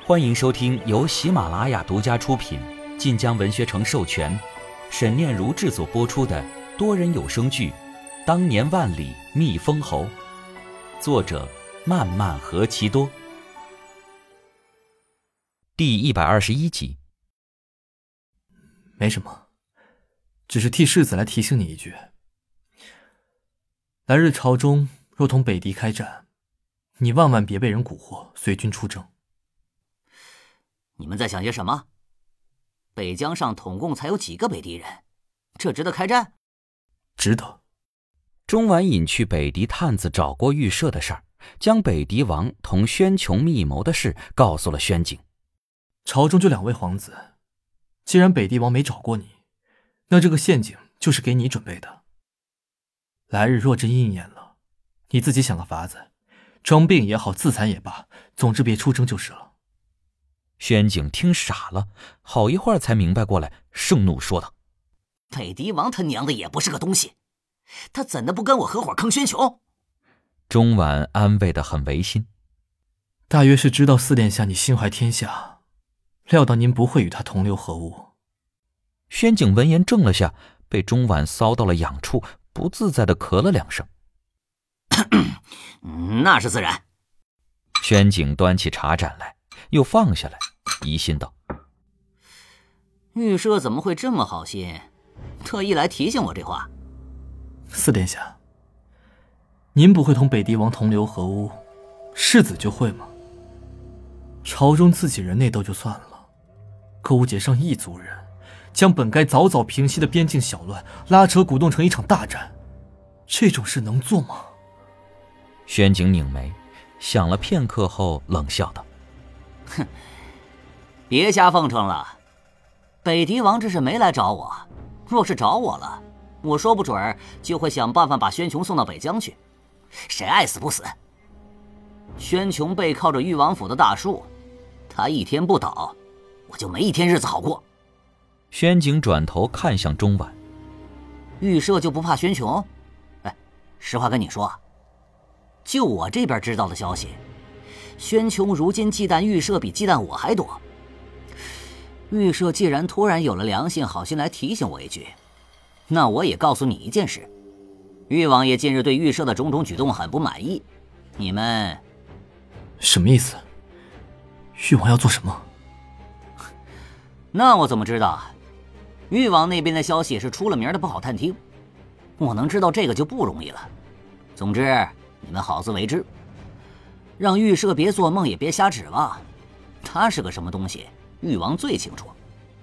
欢迎收听由喜马拉雅独家出品、晋江文学城授权、沈念如制作播出的多人有声剧《当年万里觅封侯》，作者漫漫何其多，第121集。 没什么，只是替世子来提醒你一句，来日朝中若同北狄开战，你万万别被人蛊惑，随军出征。 你们在想些什么？北疆上统共才有几个北狄人，这值得开战？ 值得。 钟婉引去北狄探子找过预设的事儿，将北狄王同宣琼密谋的事告诉了宣景。 朝中就2位皇子，既然北狄王没找过你，那这个陷阱就是给你准备的。来日若真应验了，你自己想个法子，装病也好，自残也罢，总之别出征就是了。 宣景听傻了，好一会儿才明白过来，盛怒说道： 北狄王他娘的也不是个东西，他怎的不跟我合伙坑宣琼？ 钟婉安慰得很违心。 大约是知道四殿下你心怀天下，料到您不会与他同流合污。 宣景闻言怔了下，被钟婉搔到了痒处，不自在地咳了2声。 那是自然。 宣景端起茶盏来，又放下来，疑心道： 预设怎么会这么好心，特意来提醒我这话？ 四殿下，您不会同北狄王同流合污，世子就会吗？朝中自己人内斗就算了，勾结上异族人，将本该早早平息的边境小乱拉扯鼓动成一场大战，这种事能做吗？ 宣景拧眉，想了片刻后冷笑道： 哼，别瞎奉承了。北狄王这是没来找我，若是找我了，我说不准就会想办法把宣琼送到北疆去，谁爱死不死。宣琼背靠着誉王府的大树，他一天不倒，我就没一天日子好过。 宣景转头看向钟婉： 预设就不怕宣琼？哎，实话跟你说，就我这边知道的消息，宣琼如今忌惮预设比忌惮我还多。预设既然突然有了良心好心来提醒我一句，那我也告诉你一件事，誉王爷近日对预设的种种举动很不满意，你们…… 什么意思？誉王要做什么？ 那我怎么知道？誉王那边的消息是出了名的不好探听，我能知道这个就不容易了。总之你们好自为之，让预设别做梦，也别瞎指望，他是个什么东西，誉王最清楚。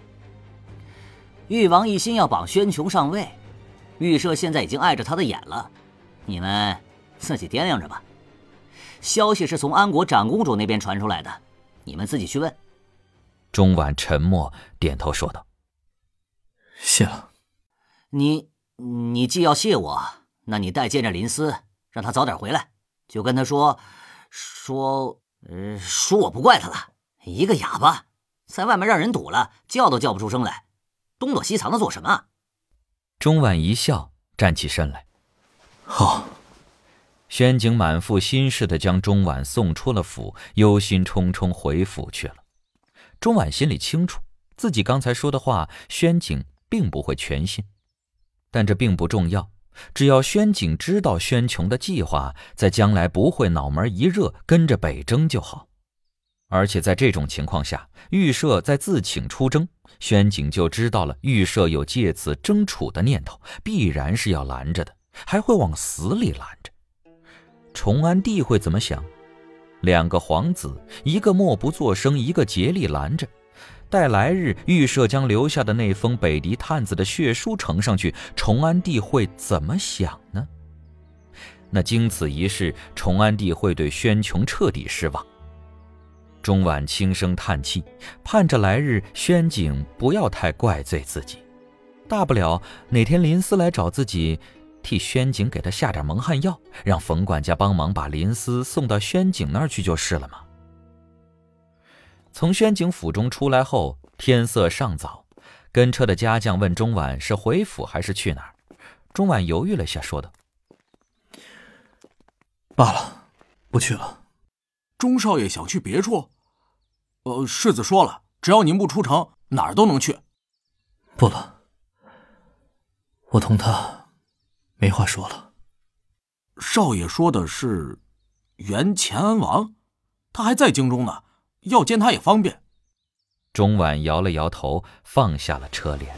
誉王一心要绑宣琼上位，预设现在已经碍着他的眼了，你们自己掂量着吧。消息是从安国长公主那边传出来的，你们自己去问。 钟婉沉默，点头说道： 谢了。 你既要谢我，那你带见着林思，让他早点回来，就跟他说我不怪他了，一个哑巴，在外面让人堵了，叫都叫不出声来，东躲西藏的做什么？ 钟婉一笑，站起身来。 好。 宣景满腹心事地将钟婉送出了府，忧心忡忡回府去了。钟婉心里清楚，自己刚才说的话，宣景并不会全信，但这并不重要，只要宣景知道宣琼的计划，在将来不会脑门一热跟着北征就好。而且在这种情况下，预设在自请出征，宣景就知道了预设有借此争储的念头，必然是要拦着的，还会往死里拦着。崇安帝会怎么想？2个皇子，一个默不作声，一个竭力拦着，待来日预设将留下的那封北狄探子的血书呈上去，崇安帝会怎么想呢？那经此一事，崇安帝会对宣琼彻底失望。钟婉轻声叹气，盼着来日宣景不要太怪罪自己，大不了哪天林思来找自己，替宣景给他下点蒙汗药，让冯管家帮忙把林思送到宣景那儿去就是了嘛。从宣景府中出来后，天色尚早，跟车的家将问钟婉是回府还是去哪儿。钟婉犹豫了下，说道： 罢了，不去了。 钟少爷想去别处？ 世子说了，只要您不出城，哪儿都能去。 不了，我同他没话说了。 少爷说的是原乾安王，他还在京中呢，要见他也方便。 钟婉摇了摇头，放下了车帘。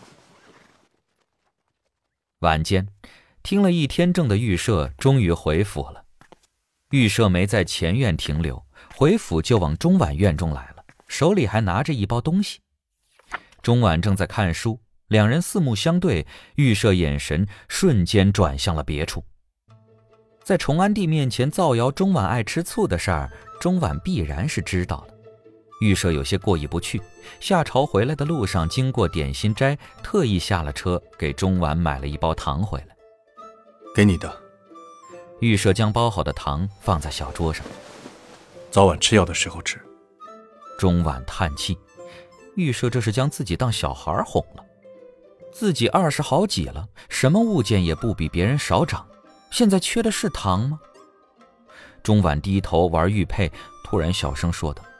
晚间，听了一天政的御舍终于回府了。御舍没在前院停留，回府就往钟婉院中来了，手里还拿着一包东西。钟婉正在看书，两人四目相对，御舍眼神瞬间转向了别处。在崇安帝面前造谣钟婉爱吃醋的事儿，钟婉必然是知道了。御舍有些过意不去，下朝回来的路上经过点心斋，特意下了车给钟婉买了一包糖回来。 给你的。 御舍将包好的糖放在小桌上， 早晚吃药的时候吃。 钟婉叹气，御舍这是将自己当小孩哄了。自己20好几了，什么物件也不比别人少长，现在缺的是糖吗？钟婉低头玩玉佩，突然小声说道：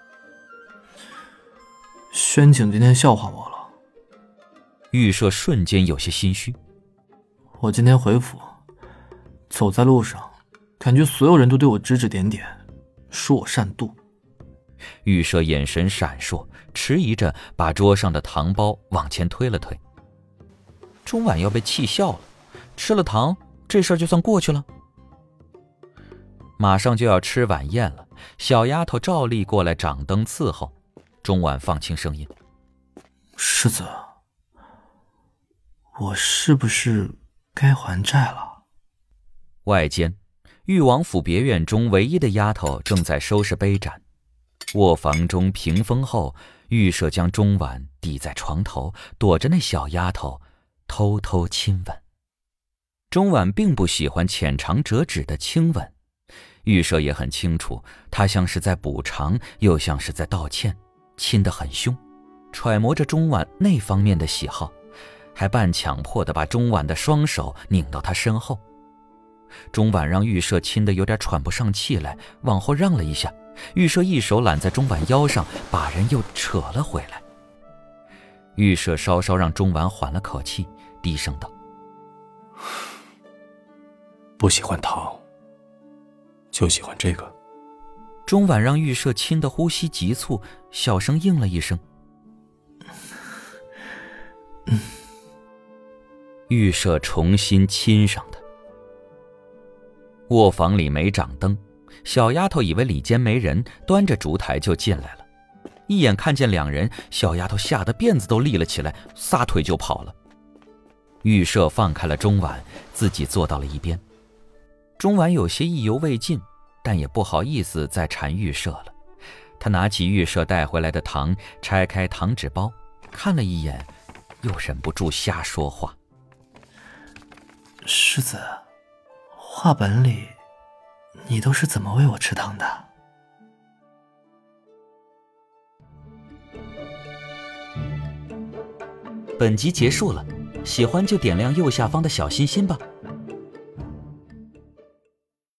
宣景今天笑话我了。 御舍瞬间有些心虚。 我今天回府，走在路上，感觉所有人都对我指指点点，说我善妒。 御舍眼神闪烁，迟疑着把桌上的糖包往前推了推。钟婉要被气笑了，吃了糖，这事儿就算过去了。马上就要吃晚宴了，小丫头照例过来掌灯伺候。钟婉放轻声音： 世子，我是不是该还债了？ 外间，裕王府别院中唯一的丫头正在收拾杯盏。卧房中屏风后，御舍将钟婉抵在床头，躲着那小丫头偷偷亲吻。钟婉并不喜欢浅尝辄止的亲吻，御舍也很清楚，她像是在补偿，又像是在道歉，亲得很凶，揣摩着钟婉那方面的喜好，还半强迫地把钟婉的双手拧到她身后。钟婉让御舍亲得有点喘不上气来，往后让了一下，御舍一手揽在钟婉腰上，把人又扯了回来。御舍稍稍让钟婉缓了口气，低声道： 不喜欢糖，就喜欢这个。 钟婉让御舍亲得呼吸急促，小声应了一声。御舍重新亲上他。卧房里没掌灯，小丫头以为里间没人，端着烛台就进来了。一眼看见两人，小丫头吓得辫子都立了起来，撒腿就跑了。御舍放开了钟婉，自己坐到了一边。钟婉有些意犹未尽，但也不好意思再缠御舍了。他拿起御舍带回来的糖，拆开糖纸包，看了一眼，又忍不住瞎说话： 世子，话本里你都是怎么喂我吃糖的？ 本集结束了，喜欢就点亮右下方的小心心吧，